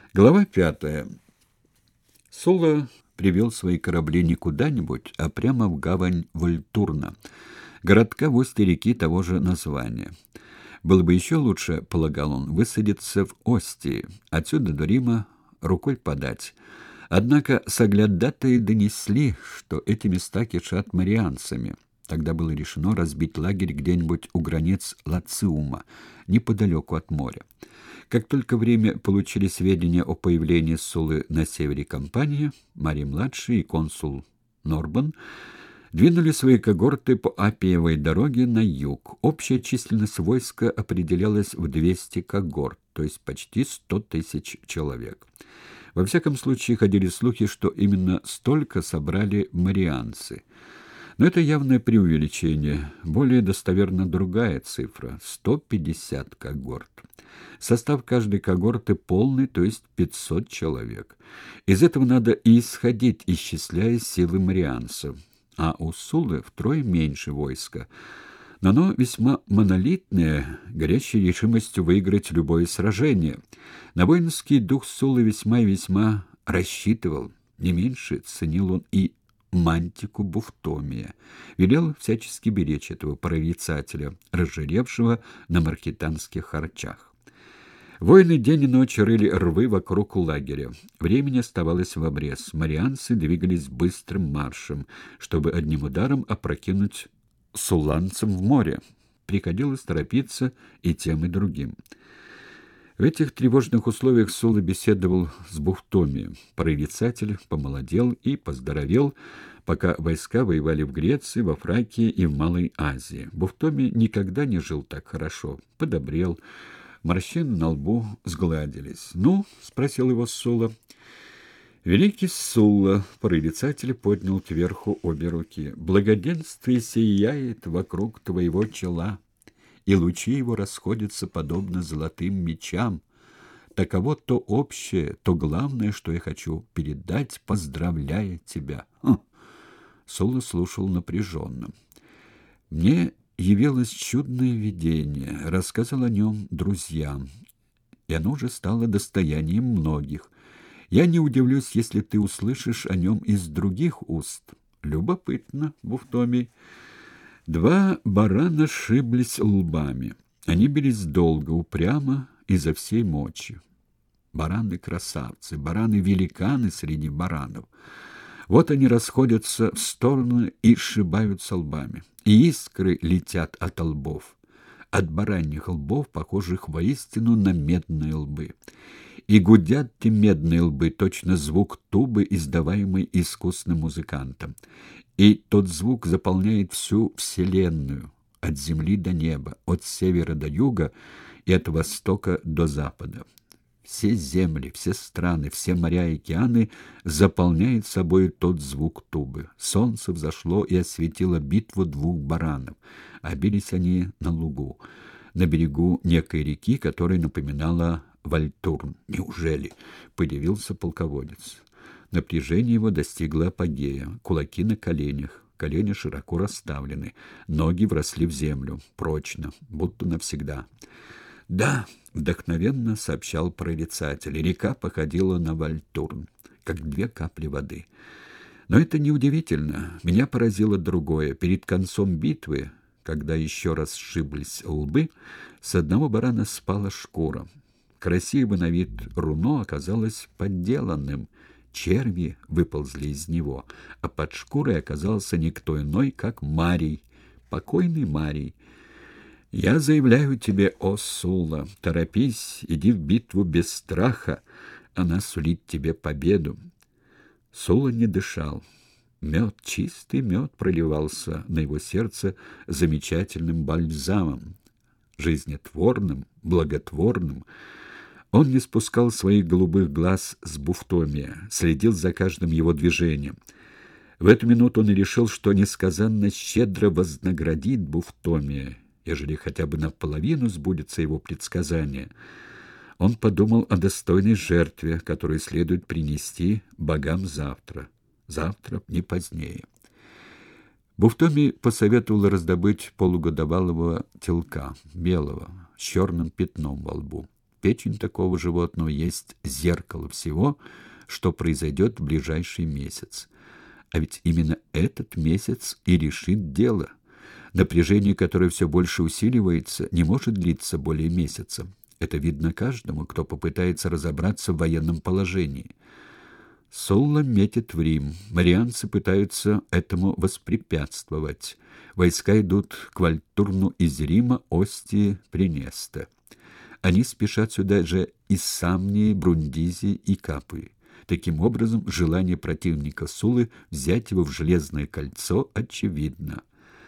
Глава 5. Сула привел свои корабли не куда-нибудь, а прямо в гавань Вольтурна, городка в устье реки того же названия. Было бы еще лучше, полагал он, высадиться в Остии, отсюда до Рима рукой подать. Однако соглядатые донесли, что эти места кишат марианцами. Тогда было решено разбить лагерь где-нибудь у границ Лациума, неподалеку от моря. Как только время получили сведения о появлении Сулы на севере кампании, Марий-младший и консул Норбан двинули свои когорты по Аппиевой дороге на юг. Общая численность войска определялась в 200 когорт, то есть почти 100 тысяч человек. Во всяком случае, ходили слухи, что именно столько собрали марианцы. Но это явное преувеличение. Более достоверна другая цифра — 150 когорт. Состав каждой когорты полный, то есть 500 человек. Из этого надо и исходить, исчисляя силы марианцев. А у Сулы втрое меньше войска. Но оно весьма монолитное, горящей решимостью выиграть любое сражение. На воинский дух Сулы весьма и весьма рассчитывал. Не меньше ценил он и Мантику Буфтомия. Велел всячески беречь этого прорицателя, разжиревшего на маркетанских харчах. Воины день и ночь рыли рвы вокруг лагеря. Времени оставалось в обрез. Марианцы двигались быстрым маршем, чтобы одним ударом опрокинуть сулланцам в море. Приходилось торопиться и тем, и другим. В этих тревожных условиях Сула беседовал с Буфтомием. Прорицатель помолодел и поздоровел, пока войска воевали в Греции, во Фракии и в Малой Азии. Буфтомий никогда не жил так хорошо. Подобрел. Морщины на лбу сгладились. «Ну?» — спросил его Сула. «Великий Сула!» — прорицатель поднял кверху обе руки. «Благоденствие сияет вокруг твоего чела, и лучи его расходятся подобно золотым мечам. Таково то общее, то главное, что я хочу передать, поздравляя тебя». Сула слушал напряженно. «Мне явилось чудное видение, рассказал о нем друзьям, и оно уже стало достоянием многих. Я не удивлюсь, если ты услышишь о нем из других уст». «Любопытно, Буфтомий». Два барана сшиблись лбами. Они бились долго, упрямо, изо всей мочи. Бараны-красавцы, бараны-великаны среди баранов. Вот они расходятся в стороны и сшибаются лбами. И искры летят от лбов, от бараньих лбов, похожих воистину на медные лбы. И гудят те медные лбы, точно звук тубы, издаваемый искусным музыкантом. И тот звук заполняет всю вселенную, от земли до неба, от севера до юга и от востока до запада. Все земли, все страны, все моря и океаны заполняет собой тот звук тубы. Солнце взошло и осветило битву двух баранов, а бились они на лугу, на берегу некой реки, которая напоминала Вольтурн. «Неужели?» — подивился полководец. Напряжение его достигло апогея. Кулаки на коленях, колени широко расставлены, ноги вросли в землю, прочно, будто навсегда. «Да», — вдохновенно сообщал прорицатель, — река походила на Вольтурн, как две капли воды. Но это неудивительно. Меня поразило другое. Перед концом битвы, когда еще раз сшиблись лбы, с одного барана спала шкура. Красивое на вид руно оказалось подделанным. Черви выползли из него, а под шкурой оказался никто иной, как Марий, покойный Марий. «Я заявляю тебе, о Сула, торопись, иди в битву без страха, она сулит тебе победу». Сула не дышал. Мед, чистый мед проливался на его сердце замечательным бальзамом, жизнетворным, благотворным. Он не спускал своих голубых глаз с Буфтомия, следил за каждым его движением. В эту минуту он и решил, что несказанно щедро вознаградит Буфтомия, ежели хотя бы наполовину сбудется его предсказание. Он подумал о достойной жертве, которую следует принести богам завтра. Завтра, не позднее. Буфтомий посоветовал раздобыть полугодовалого телка, белого, с черным пятном во лбу. печень такого животного есть зеркало всего, что произойдет в ближайший месяц. А ведь именно этот месяц и решит дело. Напряжение, которое все больше усиливается, не может длиться более месяца. Это видно каждому, кто попытается разобраться в военном положении. Сулла метит в Рим. Марианцы пытаются этому воспрепятствовать. Войска идут к Вольтурну из Рима, Остии, Пренеста. Они спешат сюда же из Самнии, Брундизии и Капуи. Таким образом, желание противника Суллы взять его в железное кольцо очевидно.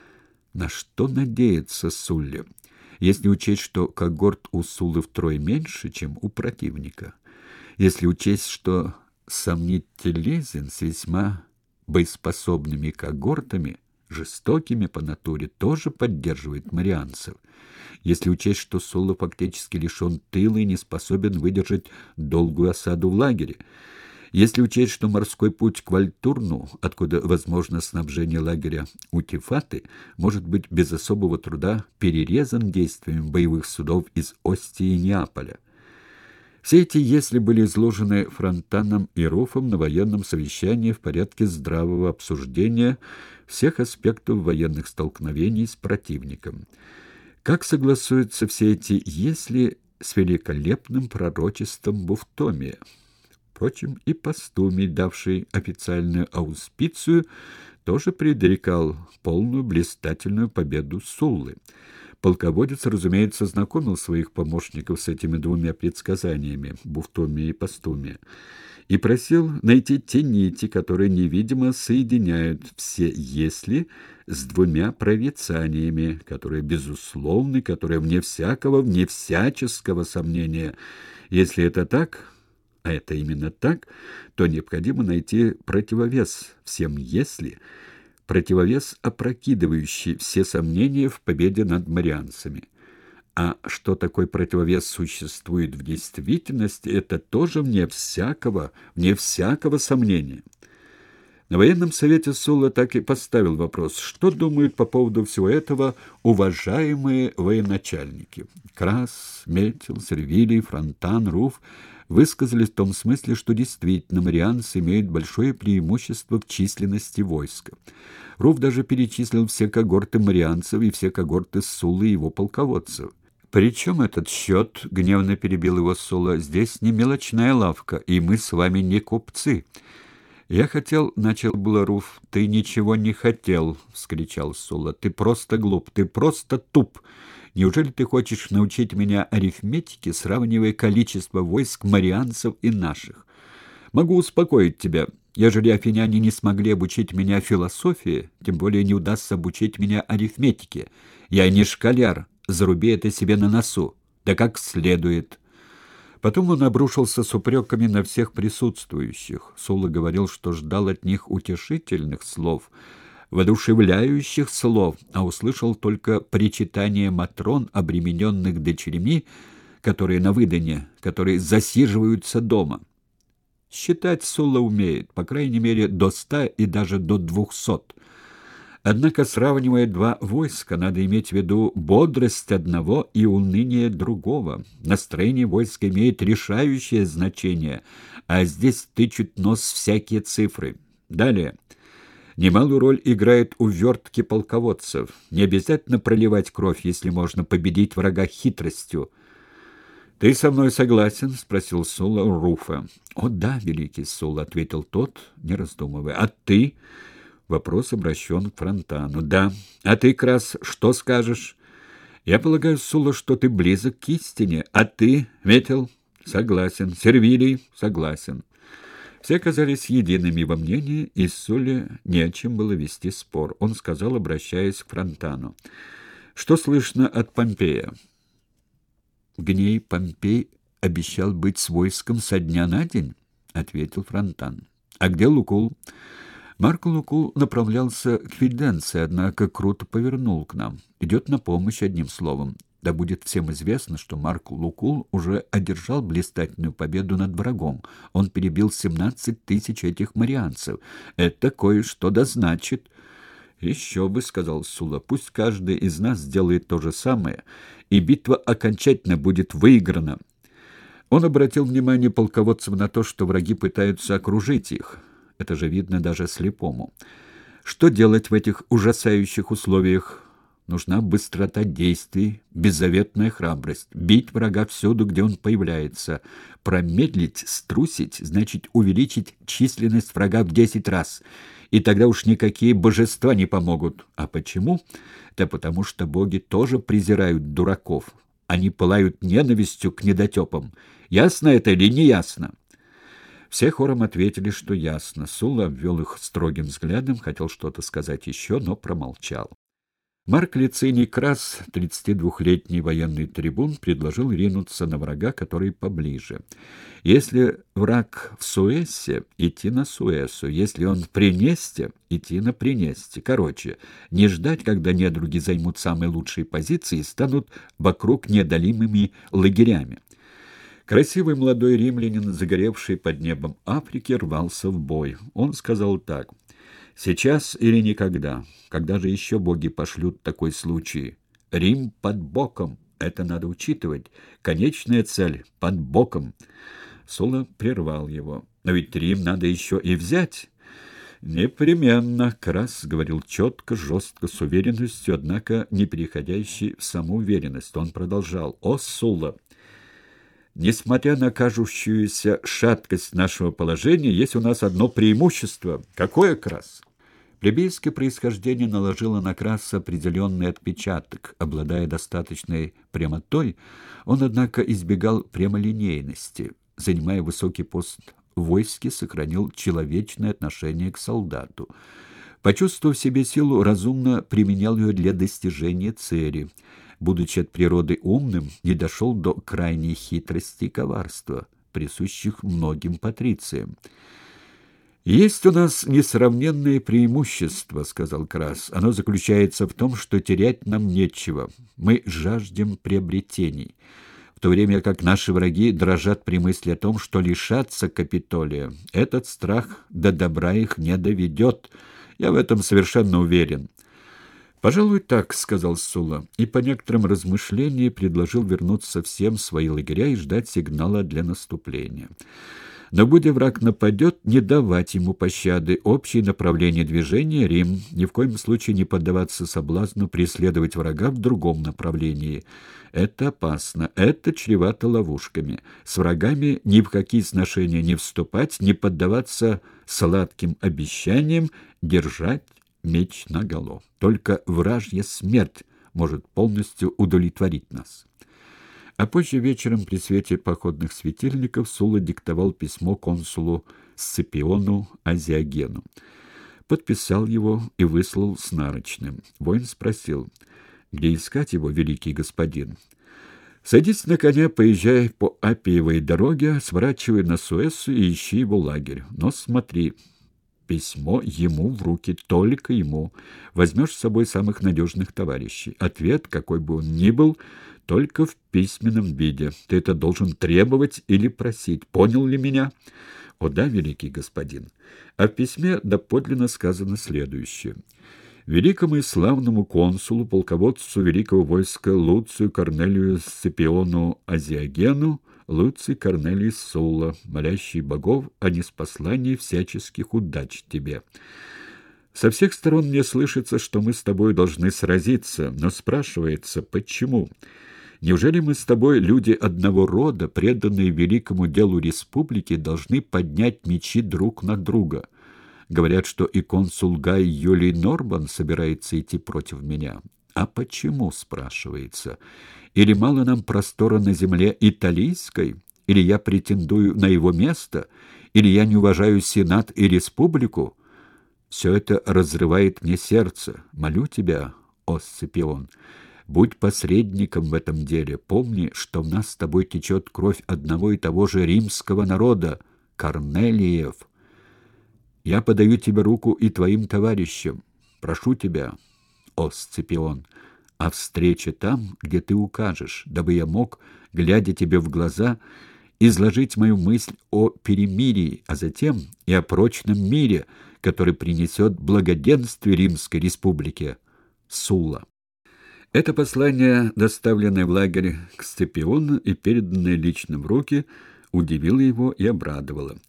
На что надеяться Сулле, если учесть, что когорт у Суллы втрое меньше, чем у противника? Если учесть, что Самнителезин с весьма боеспособными когортами, жестокими по натуре, тоже поддерживает марианцев. Если учесть, что Сулла фактически лишен тыла и не способен выдержать долгую осаду в лагере. Если учесть, что морской путь к Вольтурну, откуда возможно снабжение лагеря у Тифаты, может быть без особого труда перерезан действиями боевых судов из Остии и Неаполя. Все эти «если» были изложены Фронтаном и Руфом на военном совещании в порядке здравого обсуждения всех аспектов военных столкновений с противником. Как согласуются все эти «если» с великолепным пророчеством Буфтомия? Впрочем, и Постумий, давший официальную ауспицию, тоже предрекал полную блистательную победу Суллы. Полководец, разумеется, знакомил своих помощников с этими двумя предсказаниями, Буфтомия и Постумия, и просил найти те нити, которые невидимо соединяют все «если» с двумя прорицаниями, которые безусловны, которые вне всякого, вне всяческого сомнения. Если это так... а это именно так, то необходимо найти противовес всем «если», противовес, опрокидывающий все сомнения в победе над марианцами. А что такой противовес существует в действительности, это тоже вне всякого сомнения. На военном совете Сулла так и поставил вопрос, что думают по поводу всего этого уважаемые военачальники. Крас, Метил, Сервилий, Фронтан, Руф высказались в том смысле, что действительно марианцы имеют большое преимущество в численности войска. Руф даже перечислил все когорты марианцев и все когорты Суллы и его полководцев. «При чем этот счет?» — гневно перебил его Сулла. «Здесь не мелочная лавка, и мы с вами не купцы». «Я хотел...» — начал было Руф. «Ты ничего не хотел!» — вскричал Сулла. «Ты просто глуп, ты просто туп! Неужели ты хочешь научить меня арифметике, сравнивая количество войск марианцев и наших? Могу успокоить тебя. Ежели афиняне не смогли обучить меня философии, тем более не удастся обучить меня арифметике. Я не школяр, заруби это себе на носу. Да как следует!» Потом он обрушился с упреками на всех присутствующих. Сулла говорил, что ждал от них утешительных слов, воодушевляющих слов, а услышал только причитание матрон, обремененных дочерьми, которые на выдане, которые засиживаются дома. Считать Сулла умеет, по крайней мере, до 100 и даже до 200. Однако, сравнивая два войска, надо иметь в виду бодрость одного и уныние другого. Настроение войска имеет решающее значение, а здесь тычут нос всякие цифры. Далее. Немалую роль играет увертки полководцев. Не обязательно проливать кровь, если можно победить врага хитростью. «Ты со мной согласен?» — спросил Сулла Руфа. «О да, великий Сулла», — ответил тот, не раздумывая. «А ты?» Вопрос обращен к Фронтану. «Да. А ты, Крас, что скажешь?» «Я полагаю, Сулла, что ты близок к истине. А ты, Метил?» «Согласен. Сервилий?» «Согласен». Все оказались едиными во мнении, и Сулле не о чем было вести спор. Он сказал, обращаясь к Фронтану. «Что слышно от Помпея?» «Гней Помпей обещал быть с войском со дня на день», — ответил Фронтан. «А где Лукул?» Марк Лукул направлялся к Фиденции, однако круто повернул к нам. Идет на помощь, одним словом. Да будет всем известно, что Марк Лукул уже одержал блистательную победу над врагом. Он перебил 17 тысяч этих марианцев. Это кое-что да значит. «Еще бы», — сказал Сулла, — «пусть каждый из нас сделает то же самое, и битва окончательно будет выиграна». Он обратил внимание полководцев на то, что враги пытаются окружить их. Это же видно даже слепому. Что делать в этих ужасающих условиях? Нужна быстрота действий, беззаветная храбрость. Бить врага всюду, где он появляется. Промедлить, струсить, значит увеличить численность врага в 10 раз. И тогда уж никакие божества не помогут. А почему? Да потому что боги тоже презирают дураков. Они пылают ненавистью к недотепам. Ясно это или не ясно? Все хором ответили, что ясно. Сула обвел их строгим взглядом, хотел что-то сказать еще, но промолчал. Марк Лициний Крас, 32-летний военный трибун, предложил ринуться на врага, который поближе. Если враг в Суэссе, идти на Суэссу. Если он в Принесте, идти на Принесте. Короче, не ждать, когда недруги займут самые лучшие позиции и станут вокруг неодолимыми лагерями. Красивый молодой римлянин, загоревший под небом Африки, рвался в бой. Он сказал так: «Сейчас или никогда. Когда же еще боги пошлют такой случай? Рим под боком. Это надо учитывать. Конечная цель под боком». Сула прервал его. «Но ведь Рим надо еще и взять». «Непременно», — Крас говорил четко, жестко, с уверенностью, однако не переходящей в самоуверенность. Он продолжал: «О, Сула! Несмотря на кажущуюся шаткость нашего положения, есть у нас одно преимущество». «Какое, Крас?» Плебейское происхождение наложило на Краса определенный отпечаток. Обладая достаточной прямотой, он, однако, избегал прямолинейности. Занимая высокий пост в войске, сохранил человечное отношение к солдату. Почувствовав в себе силу, разумно применял ее для достижения цели. Будучи от природы умным, не дошел до крайней хитрости и коварства, присущих многим патрициям. «Есть у нас несравненное преимущество», — сказал Крас. «Оно заключается в том, что терять нам нечего. Мы жаждем приобретений, в то время как наши враги дрожат при мысли о том, что лишатся Капитолия. Этот страх до добра их не доведет. Я в этом совершенно уверен». «Пожалуй, так», — сказал Сула, и по некоторым размышлениям предложил вернуться всем в свои лагеря и ждать сигнала для наступления. Но, будь враг нападет, не давать ему пощады. Общее направление движения — Рим. Ни в коем случае не поддаваться соблазну преследовать врага в другом направлении. Это опасно, это чревато ловушками. С врагами ни в какие сношения не вступать, не поддаваться сладким обещаниям, держать меч наголо. Только вражья смерть может полностью удовлетворить нас. А позже вечером при свете походных светильников Сула диктовал письмо консулу Сципиону Азиагену. Подписал его и выслал с нарочным. Воин спросил: «Где искать его, великий господин?» «Садись на коня, поезжай по Аппиевой дороге, сворачивай на Суэссу и ищи его лагерь. Но смотри, письмо ему в руки, только ему. Возьмешь с собой самых надежных товарищей. Ответ, какой бы он ни был, только в письменном виде. Ты это должен требовать или просить. Понял ли меня?» «О да, великий господин». А в письме доподлинно сказано следующее: «Великому и славному консулу, полководцу великого войска Луцию Корнелию Сципиону Азиагену, Луций Корнелий Сула, молящий богов о ниспослании всяческих удач тебе. Со всех сторон мне слышится, что мы с тобой должны сразиться, но спрашивается, почему? Неужели мы с тобой, люди одного рода, преданные великому делу республики, должны поднять мечи друг на друга? Говорят, что и консул Гай Юлий Норбан собирается идти против меня. А почему, спрашивается? Или мало нам простора на земле италийской? Или я претендую на его место? Или я не уважаю Сенат и республику? Все это разрывает мне сердце. Молю тебя, о Сципион, будь посредником в этом деле. Помни, что в нас с тобой течет кровь одного и того же римского народа, Корнелиев. Я подаю тебе руку и твоим товарищам. Прошу тебя, о Сципион, о встрече там, где ты укажешь, дабы я мог, глядя тебе в глаза, изложить мою мысль о перемирии, а затем и о прочном мире, который принесет благоденствие Римской республике. Сула». Это послание, доставленное в лагерь к Сципиону и переданное лично в руки, удивило его и обрадовало.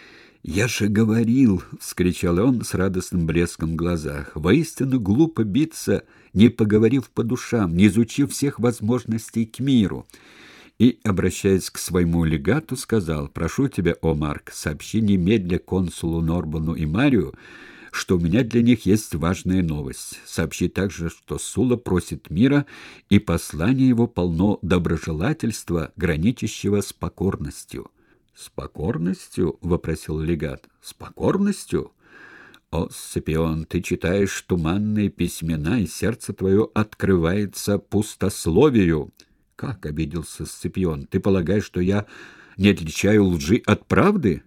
«Я же говорил!» — вскричал он с радостным блеском в глазах. «Воистину глупо биться, не поговорив по душам, не изучив всех возможностей к миру». И, обращаясь к своему легату, сказал: «Прошу тебя, о Марк, сообщи немедля консулу Норбану и Марию, что у меня для них есть важная новость. Сообщи также, что Сула просит мира, и послание его полно доброжелательства, граничащего с покорностью». «С покорностью?» — вопросил легат. «С покорностью? О, Сципион, ты читаешь туманные письмена, и сердце твое открывается пустословию». «Как?» — обиделся Сципион. «Ты полагаешь, что я не отличаю лжи от правды?»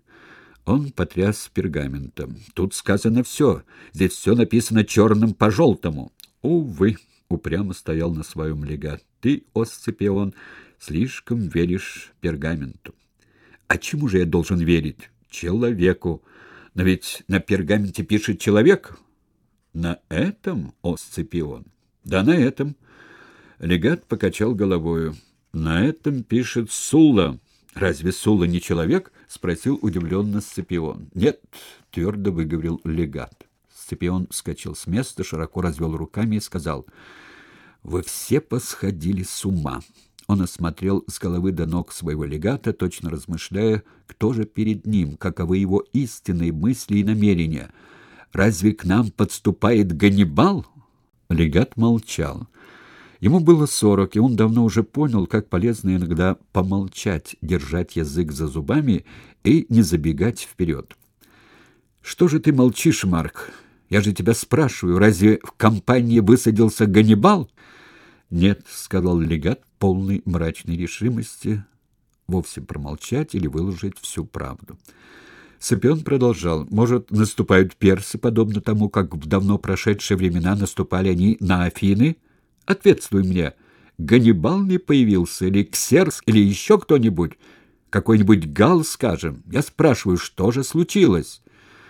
Он потряс пергаментом. «Тут сказано все. Здесь все написано черным по желтому». «Увы», — упрямо стоял на своем легат. «Ты, о Сципион, слишком веришь пергаменту». «А чему же я должен верить?» «Человеку. Но ведь на пергаменте пишет человек». «На этом, о Сципион?» «Да, на этом». Легат покачал головою. «На этом пишет Сула». «Разве Сула не человек?» — спросил удивленно Сципион. «Нет», — твердо выговорил легат. Сципион вскочил с места, широко развел руками и сказал: «Вы все посходили с ума». Он осмотрел с головы до ног своего легата, точно размышляя, кто же перед ним, каковы его истинные мысли и намерения. «Разве к нам подступает Ганнибал?» Легат молчал. Ему было 40, и он давно уже понял, как полезно иногда помолчать, держать язык за зубами и не забегать вперед. «Что же ты молчишь, Марк? Я же тебя спрашиваю, разве в компании высадился Ганнибал?» «Нет», — сказал легат, полный мрачной решимости вовсе промолчать или выложить всю правду. Сципион продолжал: «Может, наступают персы, подобно тому, как в давно прошедшие времена наступали они на Афины? Ответствуй мне, Ганнибал не появился, или Ксеркс, или еще кто-нибудь? Какой-нибудь Галл, скажем? Я спрашиваю, что же случилось?»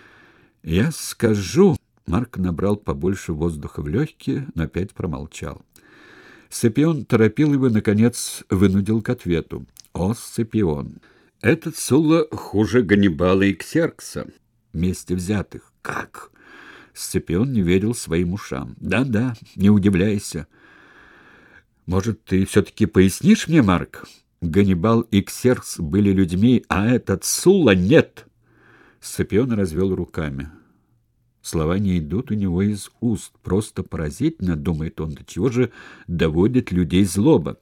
«Я скажу...» — Марк набрал побольше воздуха в легкие, но опять промолчал. Сципион торопил его, наконец, вынудил к ответу. «О, Сципион, этот Сула хуже Ганнибала и Ксеркса, вместе взятых». «Как?» Сципион не верил своим ушам. «Да-да, не удивляйся». «Может, ты все-таки пояснишь мне, Марк? Ганнибал и Ксеркс были людьми, а этот Сула нет». Сципион развел руками. Слова не идут у него из уст. Просто поразительно, думает он, до чего же доводит людей злоба.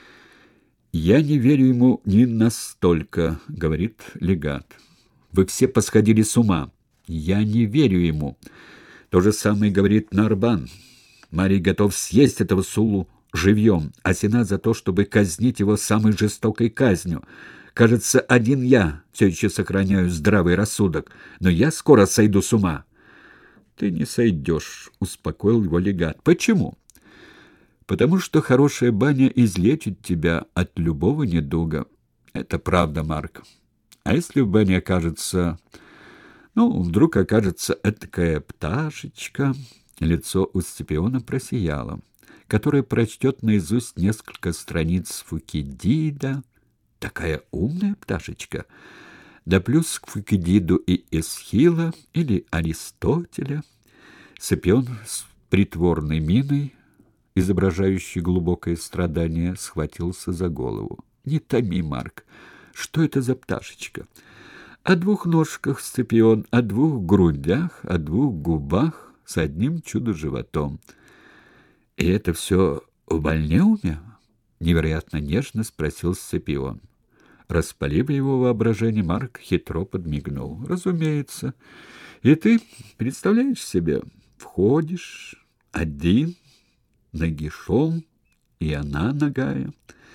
«Я не верю ему ни настолько», — говорит легат. «Вы все посходили с ума. Я не верю ему». То же самое говорит Нарбан. Марий готов съесть этого Сулу живьем, а Сенат за то, чтобы казнить его самой жестокой казнью. Кажется, один я все еще сохраняю здравый рассудок, но я скоро сойду с ума». «Ты не сойдешь», — успокоил его легат. «Почему?» «Потому что хорошая баня излечит тебя от любого недуга». «Это правда, Марк. А если в бане окажется... вдруг окажется этакая пташечка...» Лицо у Сципиона просияло, которая прочтет наизусть несколько страниц Фукидида. Такая умная пташечка. Да плюс к Фукидиду и Эсхила или Аристотеля. Сципион с притворной миной, изображающей глубокое страдание, схватился за голову. «Не томи, Марк. Что это за пташечка?» «О 2 ножках, Сципион, о 2 грудях, о 2 губах, с одним чудо-животом». «И это все в Больнеуме?» — невероятно нежно спросил Сципион. Распалив его воображение, Марк хитро подмигнул. «Разумеется. И ты представляешь себе, входишь один, нагишом, и она нагая».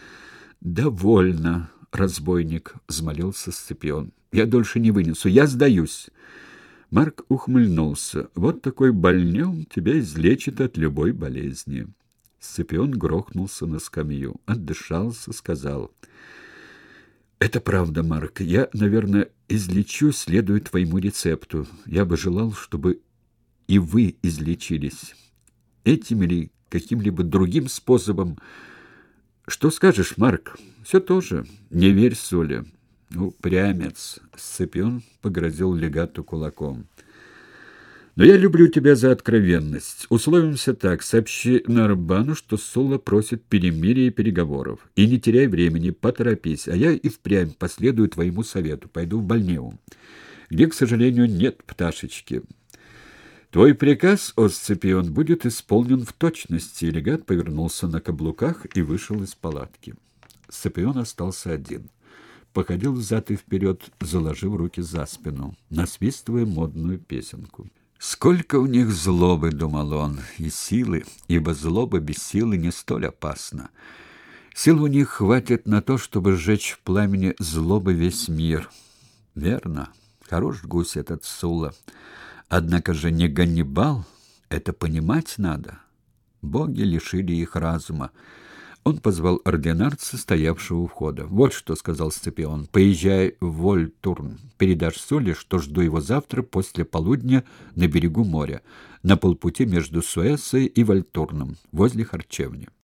«Довольно, разбойник», — взмолился Сципион. «Я дольше не вынесу, я сдаюсь». Марк ухмыльнулся. «Вот такой больнем тебя излечит от любой болезни». Сципион грохнулся на скамью, отдышался, сказал: «Это правда, Марк. Я, наверное, излечу, следуя твоему рецепту. Я бы желал, чтобы и вы излечились. Этими ли каким-либо другим способом. Что скажешь, Марк? Все тоже. Не верь Соле. Упрямец. Сципион погрозил легату кулаком. Но я люблю тебя за откровенность. Условимся так. Сообщи Нарбану, что Сула просит перемирия и переговоров. И не теряй времени, поторопись. А я и впрямь последую твоему совету. Пойду в Больнеу, где, к сожалению, нет пташечки. Твой приказ, о Сципион, будет исполнен в точности. Легат повернулся на каблуках и вышел из палатки. Сципион остался один. Походил взад и вперед, заложив руки за спину, насвистывая модную песенку. «Сколько у них злобы, — думал он, — и силы, ибо злоба без силы не столь опасна. Сил у них хватит на то, чтобы сжечь в пламени злобы весь мир. Верно, хорош гусь этот Сула. Однако же не Ганнибал, это понимать надо. Боги лишили их разума». Он позвал ординарца, стоявшего у входа. «Вот что, — сказал Сципион, — поезжай в Вольтурн. Передашь Соле, что жду его завтра после полудня на берегу моря, на полпути между Суэссой и Вольтурном, возле харчевни».